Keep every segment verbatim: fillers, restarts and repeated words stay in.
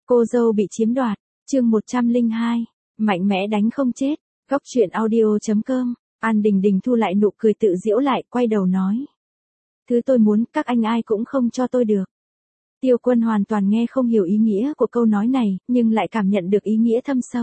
Cô dâu bị chiếm đoạt, chương một trăm lẻ hai, mạnh mẽ đánh không chết, góc truyện audio.com, An Đình Đình thu lại nụ cười tự giễu lại, quay đầu nói. Thứ tôi muốn, các anh ai cũng không cho tôi được. Tiêu Quân hoàn toàn nghe không hiểu ý nghĩa của câu nói này, nhưng lại cảm nhận được ý nghĩa thâm sâu.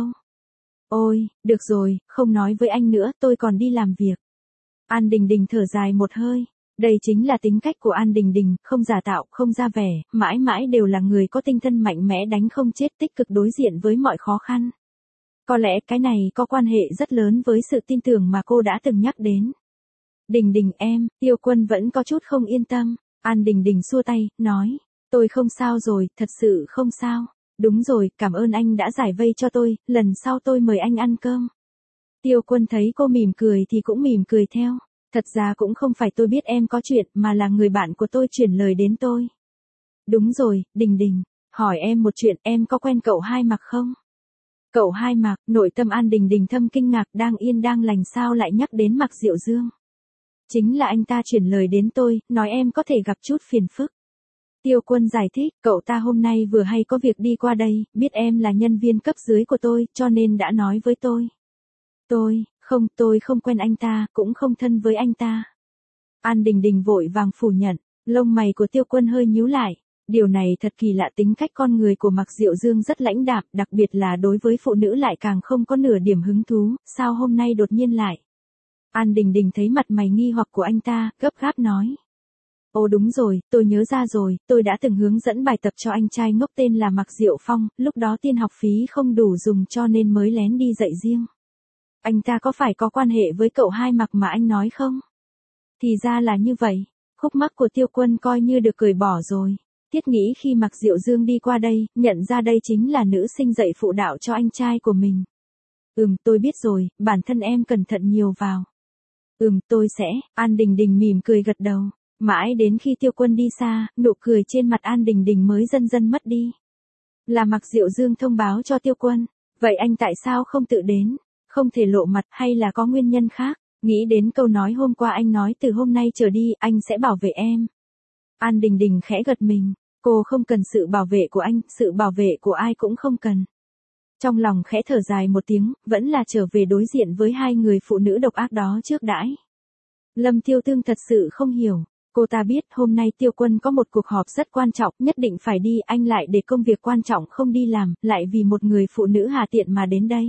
Ôi, được rồi, không nói với anh nữa, tôi còn đi làm việc. An Đình Đình thở dài một hơi. Đây chính là tính cách của An Đình Đình, không giả tạo, không ra vẻ, mãi mãi đều là người có tinh thần mạnh mẽ đánh không chết, tích cực đối diện với mọi khó khăn. Có lẽ cái này có quan hệ rất lớn với sự tin tưởng mà cô đã từng nhắc đến. Đình Đình em, Tiêu Quân vẫn có chút không yên tâm. An Đình Đình xua tay, nói, tôi không sao rồi, thật sự không sao. Đúng rồi, cảm ơn anh đã giải vây cho tôi, lần sau tôi mời anh ăn cơm. Tiêu Quân thấy cô mỉm cười thì cũng mỉm cười theo. Thật ra cũng không phải tôi biết em có chuyện, mà là người bạn của tôi chuyển lời đến tôi. Đúng rồi, Đình Đình, hỏi em một chuyện, em có quen cậu Hai Mạc không? Cậu Hai Mạc, nội tâm An Đình Đình thâm kinh ngạc, đang yên đang lành sao lại nhắc đến Mạc Diệu Dương. Chính là anh ta chuyển lời đến tôi, nói em có thể gặp chút phiền phức. Tiêu Quân giải thích, cậu ta hôm nay vừa hay có việc đi qua đây, biết em là nhân viên cấp dưới của tôi, cho nên đã nói với tôi. Tôi, không, tôi không quen anh ta, cũng không thân với anh ta. An Đình Đình vội vàng phủ nhận, lông mày của Tiêu Quân hơi nhíu lại. Điều này thật kỳ lạ, tính cách con người của Mạc Diệu Dương rất lãnh đạm, đặc biệt là đối với phụ nữ lại càng không có nửa điểm hứng thú, sao hôm nay đột nhiên lại. An Đình Đình thấy mặt mày nghi hoặc của anh ta, gấp gáp nói. Ồ đúng rồi, tôi nhớ ra rồi, tôi đã từng hướng dẫn bài tập cho anh trai ngốc tên là Mạc Diệu Phong, lúc đó tiền học phí không đủ dùng cho nên mới lén đi dạy riêng. Anh ta có phải có quan hệ với cậu Hai Mạc mà anh nói không? Thì ra là như vậy, khúc mắc của Tiêu Quân coi như được cởi bỏ rồi. Thiết nghĩ khi Mạc Diệu Dương đi qua đây, nhận ra đây chính là nữ sinh dạy phụ đạo cho anh trai của mình. Ừm, tôi biết rồi, bản thân em cẩn thận nhiều vào. Ừm, tôi sẽ, An Đình Đình mỉm cười gật đầu. Mãi đến khi Tiêu Quân đi xa, nụ cười trên mặt An Đình Đình mới dần dần mất đi. Là Mạc Diệu Dương thông báo cho Tiêu Quân, vậy anh tại sao không tự đến? Không thể lộ mặt hay là có nguyên nhân khác? Nghĩ đến câu nói hôm qua anh nói từ hôm nay trở đi anh sẽ bảo vệ em. An Đình Đình khẽ gật mình, cô không cần sự bảo vệ của anh, sự bảo vệ của ai cũng không cần. Trong lòng khẽ thở dài một tiếng, vẫn là trở về đối diện với hai người phụ nữ độc ác đó trước đãi. Lâm Tiêu Tương thật sự không hiểu, cô ta biết hôm nay Tiêu Quân có một cuộc họp rất quan trọng, nhất định phải đi, anh lại để công việc quan trọng không đi làm, lại vì một người phụ nữ hà tiện mà đến đây.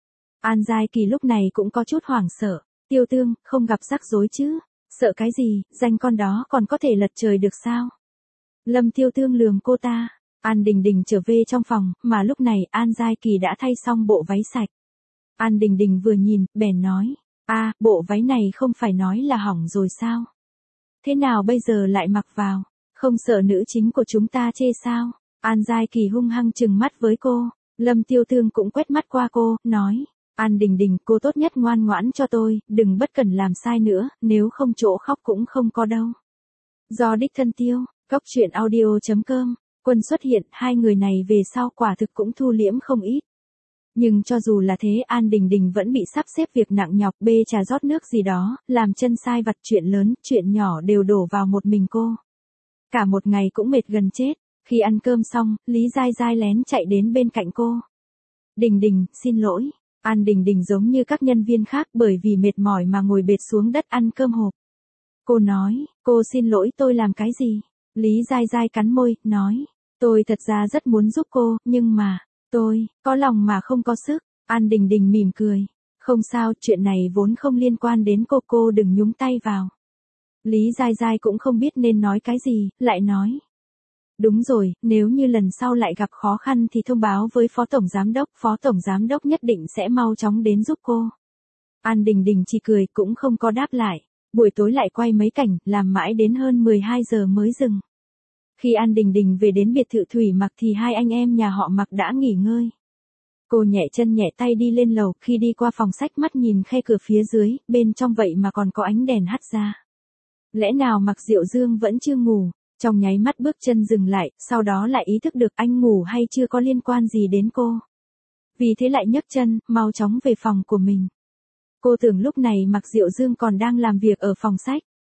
An Giai Kỳ lúc này cũng có chút hoảng sợ, Tiêu Tương, không gặp rắc rối chứ, sợ cái gì, danh con đó còn có thể lật trời được sao? Lâm Tiêu Tương lườm cô ta. An Đình Đình trở về trong phòng, mà lúc này An Giai Kỳ đã thay xong bộ váy sạch. An Đình Đình vừa nhìn, bèn nói, a, à, bộ váy này không phải nói là hỏng rồi sao? Thế nào bây giờ lại mặc vào, không sợ nữ chính của chúng ta chê sao? An Giai Kỳ hung hăng trừng mắt với cô, Lâm Tiêu Tương cũng quét mắt qua cô, nói, An Đình Đình, cô tốt nhất ngoan ngoãn cho tôi, đừng bất cẩn làm sai nữa, nếu không chỗ khóc cũng không có đâu. Do đích thân Tiêu, góc truyện audio.com, Quân xuất hiện, hai người này về sau quả thực cũng thu liễm không ít. Nhưng cho dù là thế An Đình Đình vẫn bị sắp xếp việc nặng nhọc, bê trà rót nước gì đó, làm chân sai vặt, chuyện lớn, chuyện nhỏ đều đổ vào một mình cô. Cả một ngày cũng mệt gần chết, khi ăn cơm xong, Lý Giai Giai lén chạy đến bên cạnh cô. Đình Đình, xin lỗi. An Đình Đình giống như các nhân viên khác bởi vì mệt mỏi mà ngồi bệt xuống đất ăn cơm hộp. Cô nói, cô xin lỗi tôi làm cái gì? Lý Giai Giai cắn môi, nói, tôi thật ra rất muốn giúp cô, nhưng mà, tôi, có lòng mà không có sức. An Đình Đình mỉm cười, không sao, chuyện này vốn không liên quan đến cô, cô đừng nhúng tay vào. Lý Giai Giai cũng không biết nên nói cái gì, lại nói. Đúng rồi, nếu như lần sau lại gặp khó khăn thì thông báo với Phó Tổng Giám Đốc, Phó Tổng Giám Đốc nhất định sẽ mau chóng đến giúp cô. An Đình Đình chỉ cười cũng không có đáp lại, buổi tối lại quay mấy cảnh, làm mãi đến hơn mười hai giờ mới dừng. Khi An Đình Đình về đến biệt thự Thủy Mặc thì hai anh em nhà họ Mặc đã nghỉ ngơi. Cô nhẹ chân nhẹ tay đi lên lầu, khi đi qua phòng sách mắt nhìn khe cửa phía dưới, bên trong vậy mà còn có ánh đèn hắt ra. Lẽ nào Mạc Diệu Dương vẫn chưa ngủ? Trong nháy mắt bước chân dừng lại, sau đó lại ý thức được anh ngủ hay chưa có liên quan gì đến cô. Vì thế lại nhấc chân, mau chóng về phòng của mình. Cô tưởng lúc này Mạc Diệu Dương còn đang làm việc ở phòng sách.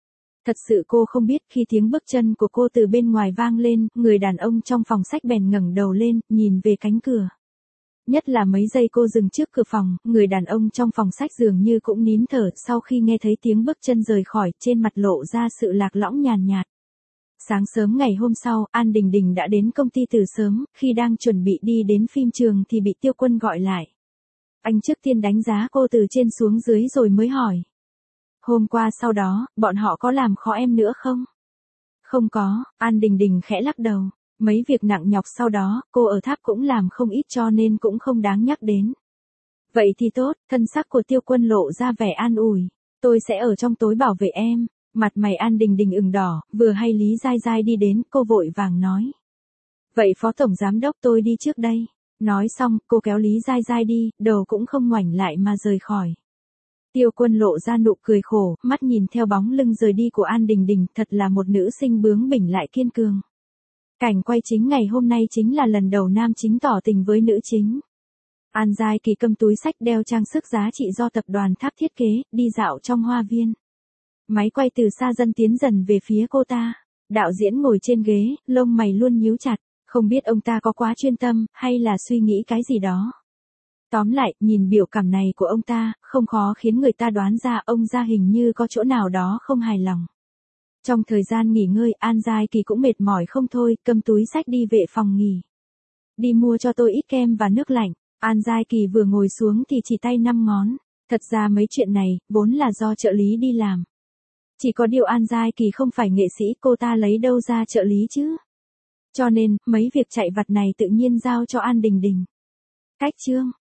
Thật sự cô không biết khi tiếng bước chân của cô từ bên ngoài vang lên, người đàn ông trong phòng sách bèn ngẩng đầu lên, nhìn về cánh cửa. Nhất là mấy giây cô dừng trước cửa phòng, người đàn ông trong phòng sách dường như cũng nín thở sau khi nghe thấy tiếng bước chân rời khỏi, trên mặt lộ ra sự lạc lõng nhàn nhạt. Sáng sớm ngày hôm sau, An Đình Đình đã đến công ty từ sớm, khi đang chuẩn bị đi đến phim trường thì bị Tiêu Quân gọi lại. Anh trước tiên đánh giá cô từ trên xuống dưới rồi mới hỏi. Hôm qua sau đó, bọn họ có làm khó em nữa không? Không có, An Đình Đình khẽ lắc đầu. Mấy việc nặng nhọc sau đó, cô ở tháp cũng làm không ít cho nên cũng không đáng nhắc đến. Vậy thì tốt, thân sắc của Tiêu Quân lộ ra vẻ an ủi. Tôi sẽ ở trong tối bảo vệ em. Mặt mày An Đình Đình ửng đỏ, vừa hay Lý Giai Giai đi đến, cô vội vàng nói. Vậy Phó Tổng Giám Đốc tôi đi trước đây. Nói xong, cô kéo Lý Giai Giai đi, đầu cũng không ngoảnh lại mà rời khỏi. Tiêu Quân lộ ra nụ cười khổ, mắt nhìn theo bóng lưng rời đi của An Đình Đình, thật là một nữ sinh bướng bỉnh lại kiên cường. Cảnh quay chính ngày hôm nay chính là lần đầu nam chính tỏ tình với nữ chính. An Giai Kỳ cầm túi sách đeo trang sức giá trị do tập đoàn Tháp thiết kế, đi dạo trong hoa viên. Máy quay từ xa dần tiến dần về phía cô ta. Đạo diễn ngồi trên ghế, lông mày luôn nhíu chặt, không biết ông ta có quá chuyên tâm, hay là suy nghĩ cái gì đó. Tóm lại, nhìn biểu cảm này của ông ta, không khó khiến người ta đoán ra ông ra hình như có chỗ nào đó không hài lòng. Trong thời gian nghỉ ngơi, An Giai Kỳ cũng mệt mỏi không thôi, cầm túi sách đi về phòng nghỉ. Đi mua cho tôi ít kem và nước lạnh. An Giai Kỳ vừa ngồi xuống thì chỉ tay năm ngón. Thật ra mấy chuyện này, vốn là do trợ lý đi làm. Chỉ có điều An Giai Kỳ không phải nghệ sĩ, cô ta lấy đâu ra trợ lý chứ. Cho nên, mấy việc chạy vặt này tự nhiên giao cho An Đình Đình. Cách chương